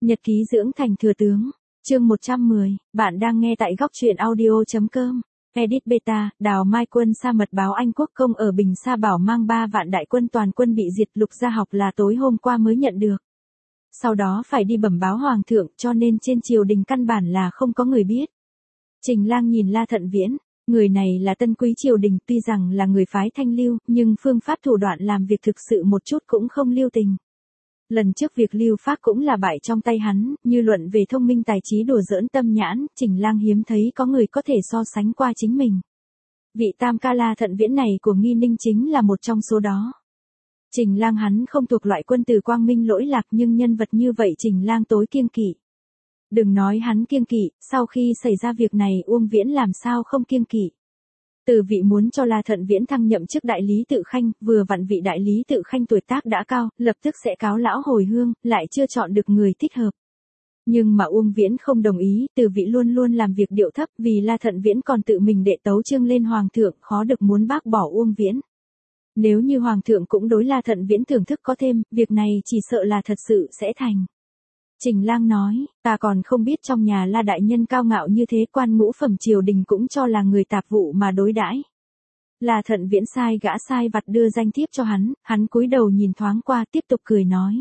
Nhật ký dưỡng thành thừa tướng, chương 110, bạn đang nghe tại góc truyện audio.com. Edit Beta, Đào Mai Quân sa mật báo Anh Quốc công ở Bình Sa Bảo mang 3 vạn đại quân toàn quân bị diệt. Lục Gia Học là tối hôm qua mới nhận được. Sau đó phải đi bẩm báo hoàng thượng, cho nên trên triều đình căn bản là không có người biết. Trình Lang nhìn La Thận Viễn, người này là tân quý triều đình, tuy rằng là người phái Thanh Lưu, nhưng phương pháp thủ đoạn làm việc thực sự một chút cũng không lưu tình. Lần trước việc lưu pháp cũng là bại trong tay hắn, như luận về thông minh tài trí đùa giỡn tâm nhãn, Trình Lang hiếm thấy có người có thể so sánh qua chính mình. Vị tam ca La Thận Viễn này của Nghi Ninh chính là một trong số đó. Trình Lang hắn không thuộc loại quân tử quang minh lỗi lạc, nhưng nhân vật như vậy Trình Lang tối kiêng kỵ. Đừng nói hắn kiêng kỵ, sau khi xảy ra việc này Uông Viễn làm sao không kiêng kỵ. Từ vị muốn cho La Thận Viễn thăng nhậm chức đại lý tự khanh, vừa vặn vị đại lý tự khanh tuổi tác đã cao, lập tức sẽ cáo lão hồi hương, lại chưa chọn được người thích hợp. Nhưng mà Uông Viễn không đồng ý, Từ vị luôn luôn làm việc điệu thấp, vì La Thận Viễn còn tự mình đệ tấu chương lên hoàng thượng, khó được muốn bác bỏ Uông Viễn. Nếu như hoàng thượng cũng đối La Thận Viễn thưởng thức có thêm, việc này chỉ sợ là thật sự sẽ thành. Trình Lang nói, ta còn không biết trong nhà La đại nhân cao ngạo như thế, quan ngũ phẩm triều đình cũng cho là người tạp vụ mà đối đãi. La Thận Viễn sai gã sai vặt đưa danh thiếp cho hắn cúi đầu nhìn thoáng qua tiếp tục cười nói.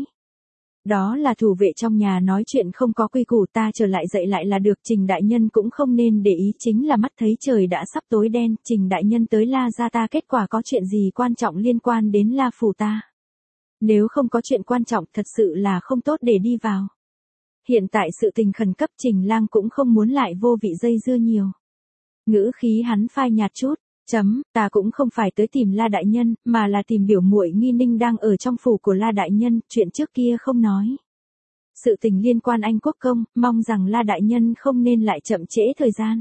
Đó là thủ vệ trong nhà nói chuyện không có quy củ, ta trở lại dạy lại là được. Trình đại nhân cũng không nên để ý, chính là mắt thấy trời đã sắp tối đen, Trình đại nhân tới La gia ta kết quả có chuyện gì quan trọng liên quan đến La phủ ta. Nếu không có chuyện quan trọng thật sự là không tốt để đi vào. Hiện tại sự tình khẩn cấp, Trình Lang cũng không muốn lại vô vị dây dưa nhiều. Ngữ khí hắn phai nhạt chút, ta cũng không phải tới tìm La đại nhân, mà là tìm biểu muội Nghi Ninh đang ở trong phủ của La đại nhân, chuyện trước kia không nói. Sự tình liên quan Anh Quốc công, mong rằng La đại nhân không nên lại chậm trễ thời gian.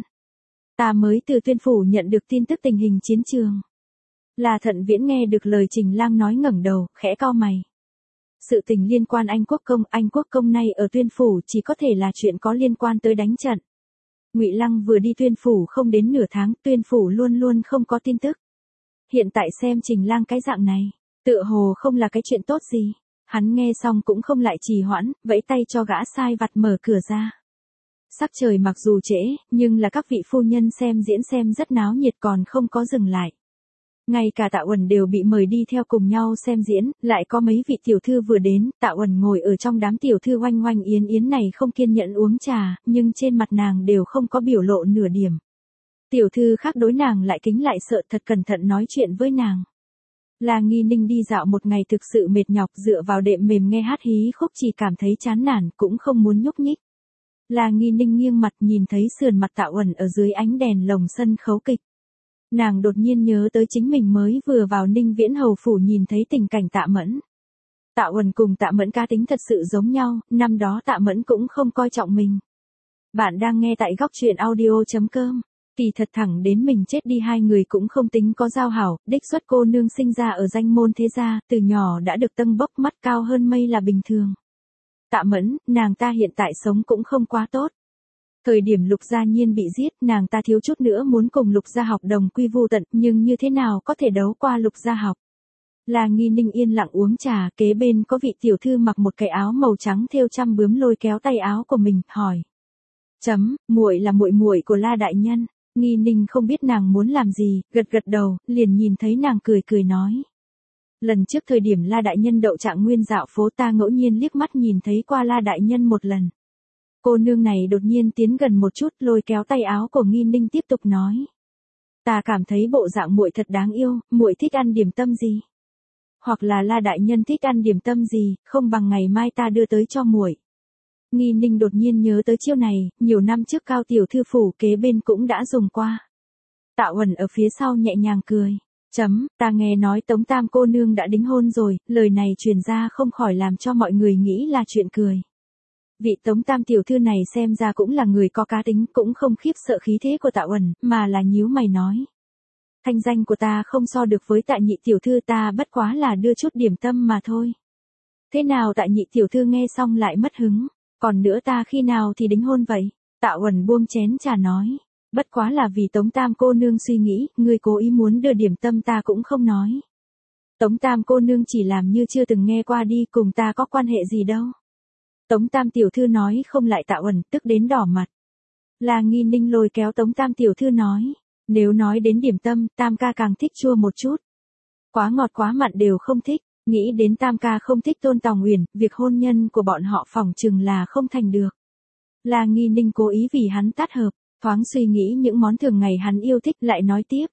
Ta mới từ Tuyên phủ nhận được tin tức tình hình chiến trường. La Thận Viễn nghe được lời Trình Lang nói ngẩng đầu, khẽ cau mày. Sự tình liên quan Anh Quốc công nay ở Tuyên phủ chỉ có thể là chuyện có liên quan tới đánh trận. Ngụy Lăng vừa đi Tuyên phủ không đến nửa tháng, Tuyên phủ luôn luôn không có tin tức. Hiện tại xem Trình Lang cái dạng này, tựa hồ không là cái chuyện tốt gì. Hắn nghe xong cũng không lại trì hoãn, vẫy tay cho gã sai vặt mở cửa ra. Sắc trời mặc dù trễ, nhưng là các vị phu nhân xem diễn xem rất náo nhiệt còn không có dừng lại. Ngay cả Tạ Uẩn đều bị mời đi theo cùng nhau xem diễn, lại có mấy vị tiểu thư vừa đến, Tạ Uẩn ngồi ở trong đám tiểu thư oanh oanh yến yến này không kiên nhẫn uống trà, nhưng trên mặt nàng đều không có biểu lộ nửa điểm. Tiểu thư khác đối nàng lại kính lại sợ, thật cẩn thận nói chuyện với nàng. La Nghi Ninh đi dạo một ngày thực sự mệt nhọc, dựa vào đệm mềm nghe hát hí khúc chỉ cảm thấy chán nản, cũng không muốn nhúc nhích. La Nghi Ninh nghiêng mặt nhìn thấy sườn mặt Tạ Uẩn ở dưới ánh đèn lồng sân khấu kịch. Nàng đột nhiên nhớ tới chính mình mới vừa vào Ninh Viễn hầu phủ nhìn thấy tình cảnh Tạ Mẫn. Tạ Uẩn cùng Tạ Mẫn cá tính thật sự giống nhau, năm đó Tạ Mẫn cũng không coi trọng mình. Bạn đang nghe tại góc truyện audio.com. Kỳ thật thẳng đến mình chết đi hai người cũng không tính có giao hảo, đích xuất cô nương sinh ra ở danh môn thế gia, từ nhỏ đã được tâng bốc, mắt cao hơn mây là bình thường. Tạ Mẫn, nàng ta hiện tại sống cũng không quá tốt. Thời điểm Lục Gia Nhiên bị giết, nàng ta thiếu chút nữa muốn cùng Lục Gia Học đồng quy vu tận, nhưng như thế nào có thể đấu qua Lục Gia Học. La Nghi Ninh yên lặng uống trà, kế bên có vị tiểu thư mặc một cái áo màu trắng thêu trăm bướm lôi kéo tay áo của mình, hỏi. Muội là muội của La đại nhân. Nghi Ninh không biết nàng muốn làm gì, gật gật đầu, liền nhìn thấy nàng cười nói. Lần trước thời điểm La đại nhân đậu Trạng Nguyên dạo phố ta ngẫu nhiên liếc mắt nhìn thấy qua La đại nhân một lần. Cô nương này đột nhiên tiến gần một chút, lôi kéo tay áo của Nghi Ninh tiếp tục nói. Ta cảm thấy bộ dạng muội thật đáng yêu, muội thích ăn điểm tâm gì? Hoặc là La đại nhân thích ăn điểm tâm gì, không bằng ngày mai ta đưa tới cho muội. Nghi Ninh đột nhiên nhớ tới chiêu này, nhiều năm trước Cao tiểu thư phủ kế bên cũng đã dùng qua. Tạ Uẩn ở phía sau nhẹ nhàng cười. Ta nghe nói Tống Tam cô nương đã đính hôn rồi, lời này truyền ra không khỏi làm cho mọi người nghĩ là chuyện cười. Vị Tống Tam tiểu thư này xem ra cũng là người có cá tính, cũng không khiếp sợ khí thế của Tạ Uẩn, mà là nhíu mày nói. Thanh danh của ta không so được với Tạ nhị tiểu thư, ta bất quá là đưa chút điểm tâm mà thôi. Thế nào Tạ nhị tiểu thư nghe xong lại mất hứng, còn nữa ta khi nào thì đính hôn vậy? Tạ Uẩn buông chén trà nói. Bất quá là vì Tống Tam cô nương suy nghĩ, ngươi cố ý muốn đưa điểm tâm ta cũng không nói. Tống Tam cô nương chỉ làm như chưa từng nghe qua đi, cùng ta có quan hệ gì đâu. Tống Tam tiểu thư nói không lại Tạ Uẩn, tức đến đỏ mặt. La Nghi Ninh lôi kéo Tống Tam tiểu thư nói, nếu nói đến điểm tâm, Tam ca càng thích chua một chút. Quá ngọt quá mặn đều không thích, nghĩ đến Tam ca không thích Tôn Tòng Uyển, việc hôn nhân của bọn họ phỏng chừng là không thành được. La Nghi Ninh cố ý vì hắn tát hợp, thoáng suy nghĩ những món thường ngày hắn yêu thích lại nói tiếp.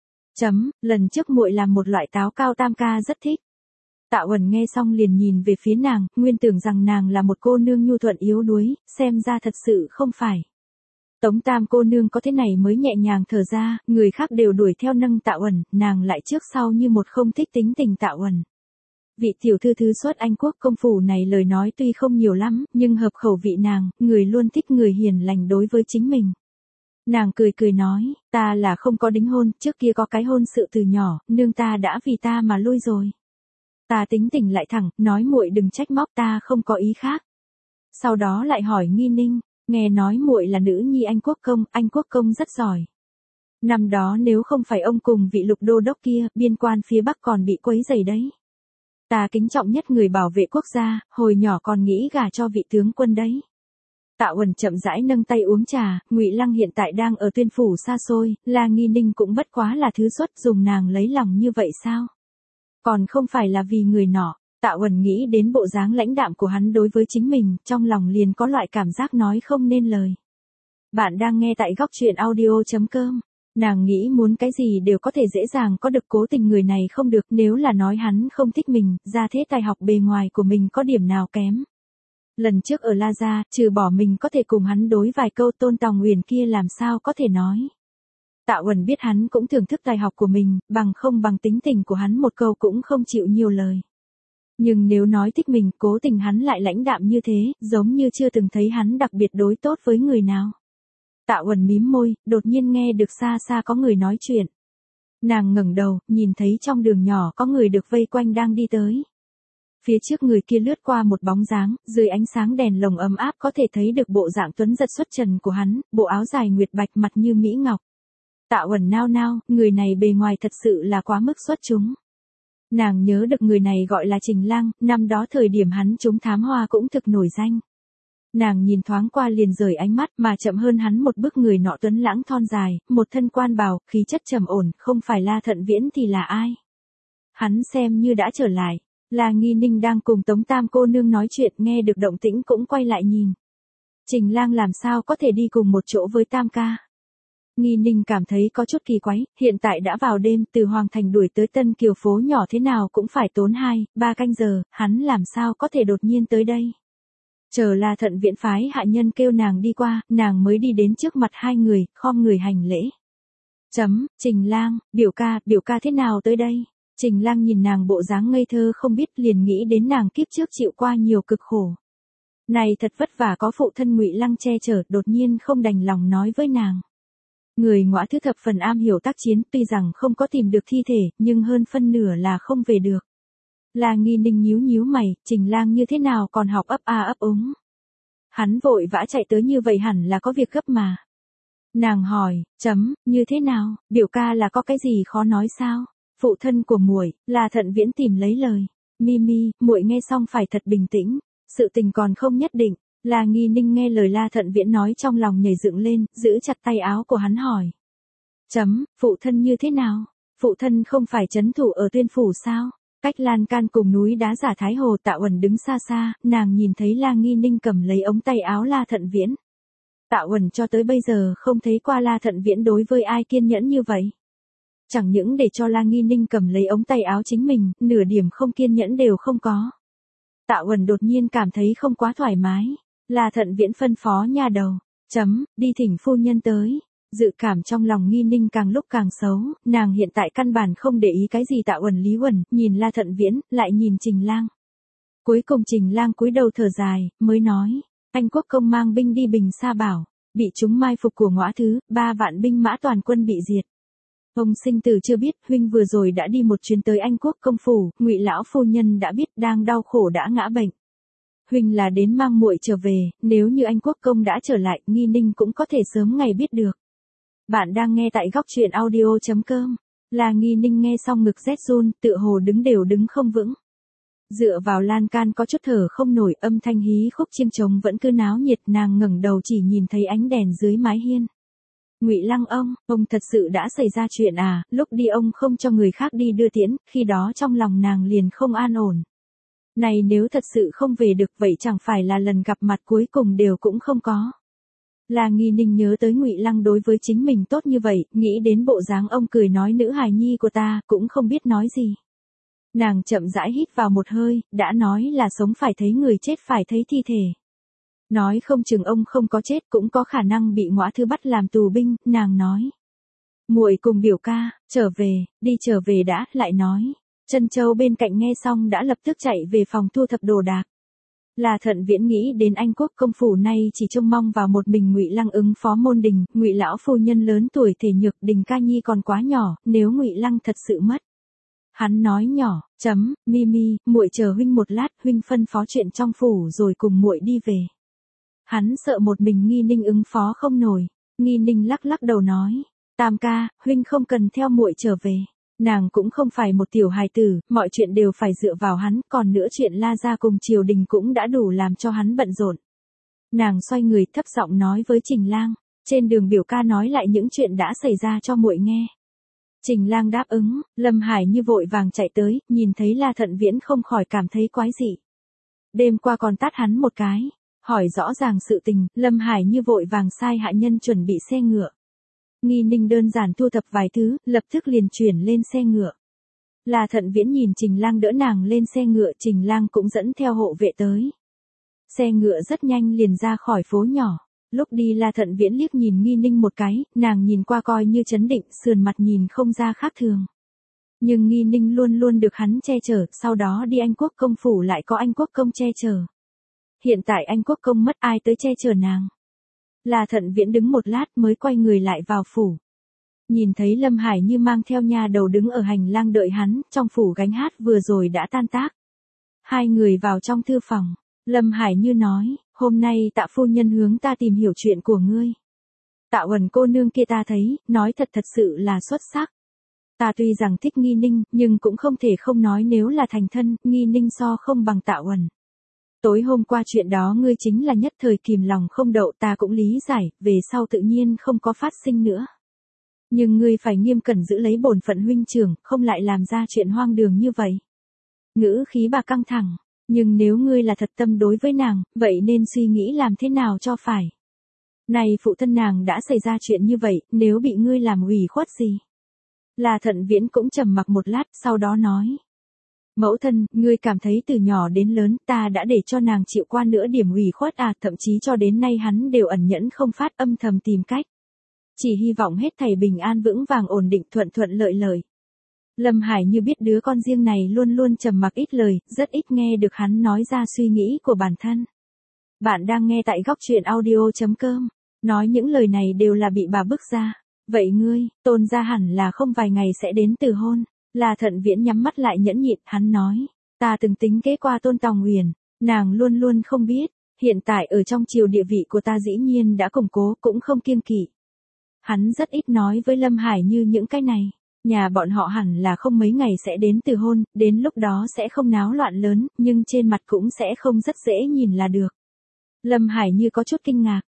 Lần trước muội làm một loại táo cao Tam ca rất thích. Tạ Uẩn nghe xong liền nhìn về phía nàng, nguyên tưởng rằng nàng là một cô nương nhu thuận yếu đuối, xem ra thật sự không phải. Tống Tam cô nương có thế này mới nhẹ nhàng thở ra, người khác đều đuổi theo nâng Tạ Uẩn, nàng lại trước sau như một không thích tính tình Tạ Uẩn. Vị tiểu thư thứ xuất Anh quốc công phủ này lời nói tuy không nhiều lắm, nhưng hợp khẩu vị nàng, người luôn thích người hiền lành đối với chính mình. Nàng cười cười nói, ta là không có đính hôn, trước kia có cái hôn sự từ nhỏ, nương ta đã vì ta mà lui rồi. Ta tính tình lại thẳng, nói muội đừng trách móc, ta không có ý khác. Sau đó lại hỏi Nghi Ninh, nghe nói muội là nữ nhi Anh quốc công rất giỏi. Năm đó nếu không phải ông cùng vị Lục đô đốc kia, biên quan phía Bắc còn bị quấy rầy đấy. Ta kính trọng nhất người bảo vệ quốc gia, hồi nhỏ còn nghĩ gả cho vị tướng quân đấy. Tạ Uẩn chậm rãi nâng tay uống trà, Ngụy Lăng hiện tại đang ở Tuyên phủ xa xôi, La Nghi Ninh cũng bất quá là thứ xuất dùng nàng lấy lòng như vậy sao? Còn không phải là vì người nọ. Tạ Uẩn nghĩ đến bộ dáng lãnh đạm của hắn đối với chính mình, trong lòng liền có loại cảm giác nói không nên lời. Bạn đang nghe tại góc truyện audio.com. Nàng nghĩ muốn cái gì đều có thể dễ dàng có được, cố tình người này không được, nếu là nói hắn không thích mình, ra thế tài học bề ngoài của mình có điểm nào kém. Lần trước ở La Gia, trừ bỏ mình có thể cùng hắn đối vài câu, Tôn Tòng Uyển kia làm sao có thể nói. Tạ Uẩn biết hắn cũng thưởng thức tài học của mình, bằng không bằng tính tình của hắn một câu cũng không chịu nhiều lời. Nhưng nếu nói thích mình, cố tình hắn lại lãnh đạm như thế, giống như chưa từng thấy hắn đặc biệt đối tốt với người nào. Tạ Uẩn mím môi, đột nhiên nghe được xa xa có người nói chuyện. Nàng ngẩng đầu, nhìn thấy trong đường nhỏ có người được vây quanh đang đi tới. Phía trước người kia lướt qua một bóng dáng, dưới ánh sáng đèn lồng ấm áp có thể thấy được bộ dạng tuấn giật xuất trần của hắn, bộ áo dài nguyệt bạch mặt như mỹ ngọc. Tạ Uẩn nao nao, người này bề ngoài thật sự là quá mức xuất chúng. Nàng nhớ được người này gọi là Trình Lang, năm đó thời điểm hắn trúng thám hoa cũng thực nổi danh. Nàng nhìn thoáng qua liền rời ánh mắt, mà chậm hơn hắn một bước người nọ tuấn lãng thon dài, một thân quan bào, khí chất trầm ổn, không phải La Thận Viễn thì là ai? Hắn xem như đã trở lại. La Nghi Ninh đang cùng Tống Tam cô nương nói chuyện, nghe được động tĩnh cũng quay lại nhìn. Trình Lang làm sao có thể đi cùng một chỗ với Tam ca? Nghi Ninh cảm thấy có chút kỳ quái, hiện tại đã vào đêm, từ Hoàng Thành đuổi tới Tân Kiều phố nhỏ thế nào cũng phải tốn 2-3 canh giờ, hắn làm sao có thể đột nhiên tới đây. Chờ La Thận Viễn phái hạ nhân kêu nàng đi qua, nàng mới đi đến trước mặt hai người, khom người hành lễ. Trình Lang, biểu ca thế nào tới đây? Trình Lang nhìn nàng bộ dáng ngây thơ không biết, liền nghĩ đến nàng kiếp trước chịu qua nhiều cực khổ. Này thật vất vả có phụ thân Ngụy Lăng che chở, đột nhiên không đành lòng nói với nàng. Người Ngõa Thứ thập phần am hiểu tác chiến, tuy rằng không có tìm được thi thể, nhưng hơn phân nửa là không về được. La Nghi Ninh nhíu mày, Trình Lang như thế nào còn học ấp a ấp úng. Hắn vội vã chạy tới như vậy hẳn là có việc gấp mà. Nàng hỏi, như thế nào, biểu ca là có cái gì khó nói sao? Phụ thân của muội, La Thận Viễn tìm lấy lời. Mimi, muội nghe xong phải thật bình tĩnh, sự tình còn không nhất định. La Nghi Ninh nghe lời La Thận Viễn nói trong lòng nhảy dựng lên, giữ chặt tay áo của hắn hỏi. Phụ thân như thế nào? Phụ thân không phải trấn thủ ở Tuyên phủ sao? Cách lan can cùng núi đá giả Thái Hồ, Tạ Uẩn đứng xa xa, nàng nhìn thấy La Nghi Ninh cầm lấy ống tay áo La Thận Viễn. Tạ Uẩn cho tới bây giờ không thấy qua La Thận Viễn đối với ai kiên nhẫn như vậy. Chẳng những để cho La Nghi Ninh cầm lấy ống tay áo chính mình, nửa điểm không kiên nhẫn đều không có. Tạ Uẩn đột nhiên cảm thấy không quá thoải mái. La Thận Viễn phân phó nha đầu. Đi thỉnh phu nhân tới. Dự cảm trong lòng Nghi Ninh càng lúc càng xấu, nàng hiện tại căn bản không để ý cái gì Tạ Uẩn Lý Uẩn, nhìn La Thận Viễn, lại nhìn Trình Lang. Cuối cùng Trình Lang cúi đầu thở dài, mới nói, Anh quốc công mang binh đi Bình Sa Bảo, bị chúng mai phục của Ngõa Thứ, 3 vạn binh mã toàn quân bị diệt. Ông sinh tử chưa biết, huynh vừa rồi đã đi một chuyến tới Anh quốc công phủ, Ngụy lão phu nhân đã biết, đang đau khổ đã ngã bệnh. Huynh là đến mang muội trở về, nếu như Anh quốc công đã trở lại, Nghi Ninh cũng có thể sớm ngày biết được. Bạn đang nghe tại góc truyện audio.com. La Nghi Ninh nghe xong ngực rét run, tựa hồ đứng đều đứng không vững. Dựa vào lan can có chút thở không nổi, âm thanh hí khúc chiêng trống vẫn cứ náo nhiệt, nàng ngẩng đầu chỉ nhìn thấy ánh đèn dưới mái hiên. Ngụy Lăng ông thật sự đã xảy ra chuyện à? Lúc đi ông không cho người khác đi đưa tiễn, khi đó trong lòng nàng liền không an ổn. Này nếu thật sự không về được vậy chẳng phải là lần gặp mặt cuối cùng đều cũng không có. La Nghi Ninh nhớ tới Ngụy Lăng đối với chính mình tốt như vậy, nghĩ đến bộ dáng ông cười nói nữ hài nhi của ta, cũng không biết nói gì. Nàng chậm rãi hít vào một hơi, đã nói là sống phải thấy người, chết phải thấy thi thể. Nói không chừng ông không có chết cũng có khả năng bị Ngõa Thư bắt làm tù binh, nàng nói. Muội cùng biểu ca, trở về đã, lại nói. Trân Châu bên cạnh nghe xong đã lập tức chạy về phòng thu thập đồ đạc. La Thận Viễn nghĩ đến Anh quốc công phủ nay chỉ trông mong vào một mình Ngụy Lăng ứng phó môn đình, Ngụy lão phu nhân lớn tuổi thể nhược, Đình ca nhi còn quá nhỏ, nếu Ngụy Lăng thật sự mất. Hắn nói nhỏ, Mimi, muội chờ huynh một lát, huynh phân phó chuyện trong phủ rồi cùng muội đi về. Hắn sợ một mình Nghi Ninh ứng phó không nổi. Nghi Ninh lắc lắc đầu nói, Tam ca, huynh không cần theo muội trở về. Nàng cũng không phải một tiểu hài tử, mọi chuyện đều phải dựa vào hắn, còn nữa chuyện La gia cùng triều đình cũng đã đủ làm cho hắn bận rộn. Nàng xoay người thấp giọng nói với Trình Lang, trên đường biểu ca nói lại những chuyện đã xảy ra cho muội nghe. Trình Lang đáp ứng, Lâm Hải như vội vàng chạy tới, nhìn thấy La Thận Viễn không khỏi cảm thấy quái dị. Đêm qua còn tát hắn một cái, hỏi rõ ràng sự tình, Lâm Hải như vội vàng sai hạ nhân chuẩn bị xe ngựa. Nghi Ninh đơn giản thu thập vài thứ, lập tức liền chuyển lên xe ngựa. La Thận Viễn nhìn Trình Lang đỡ nàng lên xe ngựa, Trình Lang cũng dẫn theo hộ vệ tới. Xe ngựa rất nhanh liền ra khỏi phố nhỏ. Lúc đi La Thận Viễn liếc nhìn Nghi Ninh một cái, nàng nhìn qua coi như trấn định, sườn mặt nhìn không ra khác thường. Nhưng Nghi Ninh luôn luôn được hắn che chở, sau đó đi Anh quốc công phủ lại có Anh quốc công che chở. Hiện tại Anh quốc công mất ai tới che chở nàng. La Thận Viễn đứng một lát mới quay người lại vào phủ. Nhìn thấy Lâm Hải như mang theo nha đầu đứng ở hành lang đợi hắn, trong phủ gánh hát vừa rồi đã tan tác. Hai người vào trong thư phòng, Lâm Hải như nói, hôm nay Tạ phu nhân hướng ta tìm hiểu chuyện của ngươi. Tạ Uẩn cô nương kia ta thấy, nói thật sự là xuất sắc. Ta tuy rằng thích Nghi Ninh, nhưng cũng không thể không nói nếu là thành thân, Nghi Ninh so không bằng Tạ Uẩn. Tối hôm qua chuyện đó ngươi chính là nhất thời kìm lòng không đậu, ta cũng lý giải, về sau tự nhiên không có phát sinh nữa. Nhưng ngươi phải nghiêm cẩn giữ lấy bổn phận huynh trưởng, không lại làm ra chuyện hoang đường như vậy. Ngữ khí bà căng thẳng, nhưng nếu ngươi là thật tâm đối với nàng, vậy nên suy nghĩ làm thế nào cho phải. Này phụ thân nàng đã xảy ra chuyện như vậy, nếu bị ngươi làm ủy khuất gì? La Thận Viễn cũng trầm mặc một lát, sau đó nói. Mẫu thân, ngươi cảm thấy từ nhỏ đến lớn, ta đã để cho nàng chịu qua nửa điểm ủy khuất à, thậm chí cho đến nay hắn đều ẩn nhẫn không phát, âm thầm tìm cách. Chỉ hy vọng hết thảy bình an vững vàng ổn định, thuận thuận lợi lợi. Lâm Hải như biết đứa con riêng này luôn luôn trầm mặc ít lời, rất ít nghe được hắn nói ra suy nghĩ của bản thân. Bạn đang nghe tại góc truyện audio.com, nói những lời này đều là bị bà bức ra. Vậy ngươi, Tôn gia hẳn là không vài ngày sẽ đến từ hôn. La Thận Viễn nhắm mắt lại nhẫn nhịn, hắn nói, ta từng tính kế qua Tôn Tòng Huyền, nàng luôn luôn không biết, hiện tại ở trong triều địa vị của ta dĩ nhiên đã củng cố, cũng không kiêng kỵ. Hắn rất ít nói với Lâm Hải như những cái này, nhà bọn họ hẳn là không mấy ngày sẽ đến từ hôn, đến lúc đó sẽ không náo loạn lớn, nhưng trên mặt cũng sẽ không rất dễ nhìn là được. Lâm Hải như có chút kinh ngạc,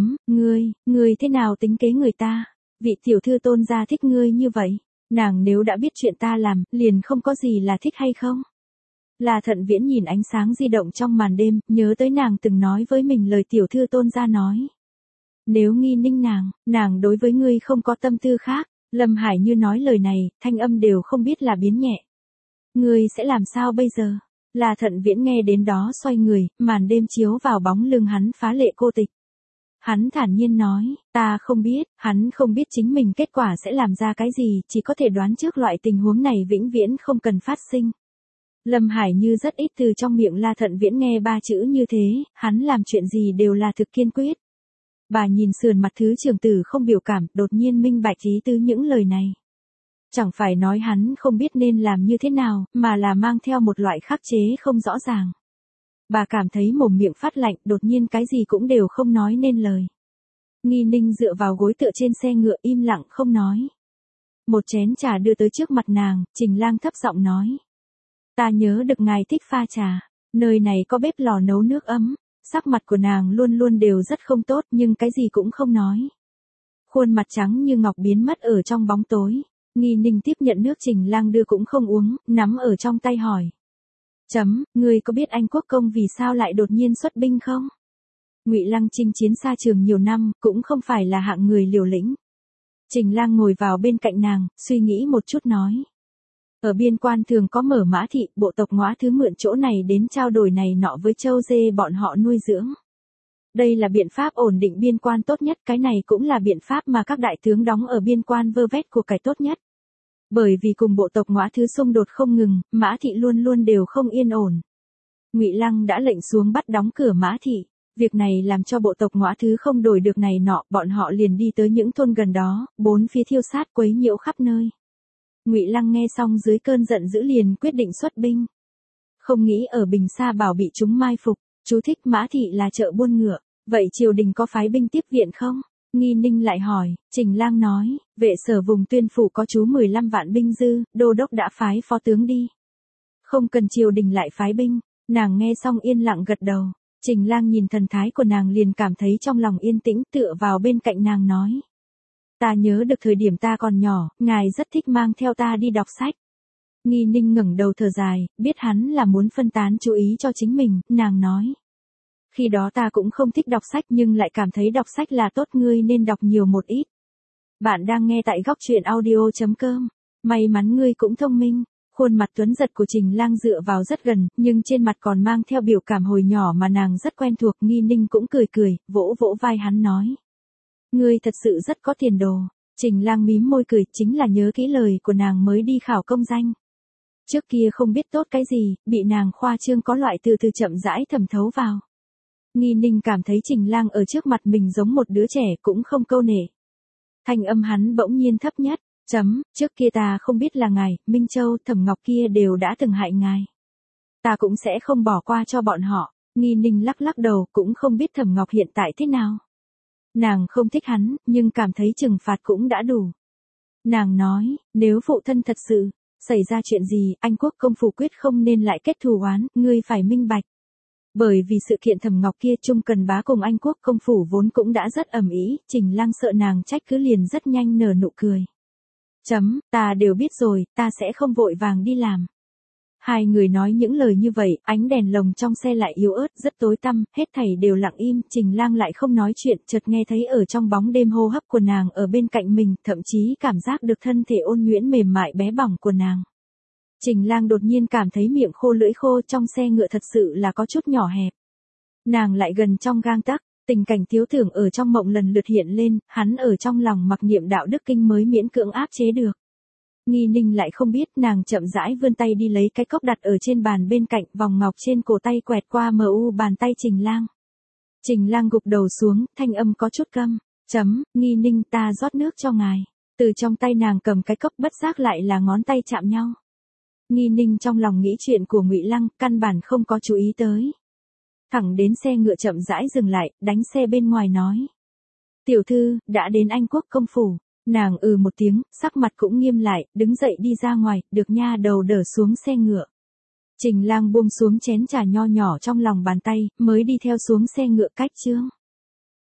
ngươi thế nào tính kế người ta, vị tiểu thư Tôn gia thích ngươi như vậy. Nàng nếu đã biết chuyện ta làm, liền không có gì là thích hay không? La Thận Viễn nhìn ánh sáng di động trong màn đêm, nhớ tới nàng từng nói với mình lời tiểu thư Tôn gia nói. Nếu Nghi Ninh nàng đối với ngươi không có tâm tư khác, Lâm Hải như nói lời này, thanh âm đều không biết là biến nhẹ. Ngươi sẽ làm sao bây giờ? La Thận Viễn nghe đến đó xoay người, màn đêm chiếu vào bóng lưng hắn phá lệ cô tịch. Hắn thản nhiên nói, ta không biết, hắn không biết chính mình kết quả sẽ làm ra cái gì, chỉ có thể đoán trước loại tình huống này vĩnh viễn không cần phát sinh. Lâm Hải như rất ít từ trong miệng La Thận Viễn nghe ba chữ như thế, hắn làm chuyện gì đều là thực kiên quyết. Bà nhìn sườn mặt thứ trưởng tử không biểu cảm, đột nhiên minh bạch ý tứ những lời này. Chẳng phải nói hắn không biết nên làm như thế nào, mà là mang theo một loại khắc chế không rõ ràng. Bà cảm thấy mồm miệng phát lạnh, đột nhiên cái gì cũng đều không nói nên lời. Nghi Ninh dựa vào gối tựa trên xe ngựa im lặng không nói. Một chén trà đưa tới trước mặt nàng, Trình Lang thấp giọng nói. Ta nhớ được ngài thích pha trà. Nơi này có bếp lò nấu nước ấm. Sắc mặt của nàng luôn luôn đều rất không tốt nhưng cái gì cũng không nói. Khuôn mặt trắng như ngọc biến mất ở trong bóng tối. Nghi Ninh tiếp nhận nước Trình Lang đưa cũng không uống, nắm ở trong tay hỏi. Ngươi có biết Anh quốc công vì sao lại đột nhiên xuất binh không? Ngụy Lăng chinh chiến xa trường nhiều năm, cũng không phải là hạng người liều lĩnh. Trình Lang ngồi vào bên cạnh nàng, suy nghĩ một chút nói. Ở biên quan thường có mở mã thị, bộ tộc Ngõa Thứ mượn chỗ này đến trao đổi này nọ với châu dê bọn họ nuôi dưỡng. Đây là biện pháp ổn định biên quan tốt nhất, cái này cũng là biện pháp mà các đại tướng đóng ở biên quan vơ vét của cải tốt nhất. Bởi vì cùng bộ tộc Ngõa Thứ xung đột không ngừng, mã thị luôn luôn đều không yên ổn. Ngụy Lăng đã lệnh xuống bắt đóng cửa mã thị. Việc này làm cho bộ tộc Ngõa Thứ không đổi được này nọ, bọn họ liền đi tới những thôn gần đó, bốn phía thiêu sát quấy nhiễu khắp nơi. Ngụy Lăng nghe xong dưới cơn giận dữ liền quyết định xuất binh. Không nghĩ ở Bình Sa Bảo bị chúng mai phục. Chú thích mã thị là chợ buôn ngựa. Vậy triều đình có phái binh tiếp viện không? Nghi Ninh lại hỏi. Trình Lang nói, vệ sở vùng Tuyên phủ có chú 15 vạn binh dư, đô đốc đã phái phó tướng đi. Không cần triều đình lại phái binh. Nàng nghe xong yên lặng gật đầu. Trình Lang nhìn thần thái của nàng liền cảm thấy trong lòng yên tĩnh, tựa vào bên cạnh nàng nói. Ta nhớ được thời điểm ta còn nhỏ, ngài rất thích mang theo ta đi đọc sách. Nghi Ninh ngẩng đầu thở dài, biết hắn là muốn phân tán chú ý cho chính mình, nàng nói. Khi đó ta cũng không thích đọc sách nhưng lại cảm thấy đọc sách là tốt, ngươi nên đọc nhiều một ít. Bạn đang nghe tại góc truyện audio.com. May mắn ngươi cũng thông minh. Khuôn mặt tuấn giật của Trình Lang dựa vào rất gần, nhưng trên mặt còn mang theo biểu cảm hồi nhỏ mà nàng rất quen thuộc. Nghi Ninh cũng cười cười, vỗ vỗ vai hắn nói. Ngươi thật sự rất có tiền đồ. Trình Lang mím môi cười, chính là nhớ kỹ lời của nàng mới đi khảo công danh. Trước kia không biết tốt cái gì, bị nàng khoa trương có loại từ từ chậm rãi thẩm thấu vào. Nghi Ninh cảm thấy Trình Lang ở trước mặt mình giống một đứa trẻ cũng không câu nệ. Thanh âm hắn bỗng nhiên thấp nhất. Trước kia ta không biết là ngài, Minh Châu, Thẩm Ngọc kia đều đã từng hại ngài. Ta cũng sẽ không bỏ qua cho bọn họ. Nghi Ninh lắc lắc đầu, cũng không biết Thẩm Ngọc hiện tại thế nào. Nàng không thích hắn, nhưng cảm thấy trừng phạt cũng đã đủ. Nàng nói, nếu phụ thân thật sự xảy ra chuyện gì, Anh quốc công phủ quyết không nên lại kết thù oán, ngươi phải minh bạch. Bởi vì sự kiện Thẩm Ngọc kia, Trung Cần Bá cùng Anh quốc công phủ vốn cũng đã rất ầm ĩ, Trình Lang sợ nàng trách cứ liền rất nhanh nở nụ cười. Ta đều biết rồi, ta sẽ không vội vàng đi làm. Hai người nói những lời như vậy, ánh đèn lồng trong xe lại yếu ớt, rất tối tăm, hết thảy đều lặng im, Trình Lang lại không nói chuyện, chợt nghe thấy ở trong bóng đêm hô hấp của nàng ở bên cạnh mình, thậm chí cảm giác được thân thể ôn nhuyễn mềm mại bé bỏng của nàng. Trình Lang đột nhiên cảm thấy miệng khô lưỡi khô, trong xe ngựa thật sự là có chút nhỏ hẹp. Nàng lại gần trong gang tấc, tình cảnh thiếu tưởng ở trong mộng lần lượt hiện lên, hắn ở trong lòng mặc niệm đạo đức kinh mới miễn cưỡng áp chế được. Nghi Ninh lại không biết, nàng chậm rãi vươn tay đi lấy cái cốc đặt ở trên bàn bên cạnh, vòng ngọc trên cổ tay quẹt qua bàn tay Trình Lang. Trình Lang gục đầu xuống, thanh âm có chút câm. Nghi Ninh, ta rót nước cho ngài. Từ trong tay nàng cầm cái cốc, bất giác lại là ngón tay chạm nhau. Nghi Ninh trong lòng nghĩ chuyện của Ngụy Lăng, căn bản không có chú ý tới. Thẳng đến xe ngựa chậm rãi dừng lại, đánh xe bên ngoài nói. Tiểu thư, đã đến Anh quốc công phủ. Nàng một tiếng, sắc mặt cũng nghiêm lại, đứng dậy đi ra ngoài, được nha đầu đỡ xuống xe ngựa. Trình Lang buông xuống chén trà nho nhỏ trong lòng bàn tay, mới đi theo xuống xe ngựa cách trương.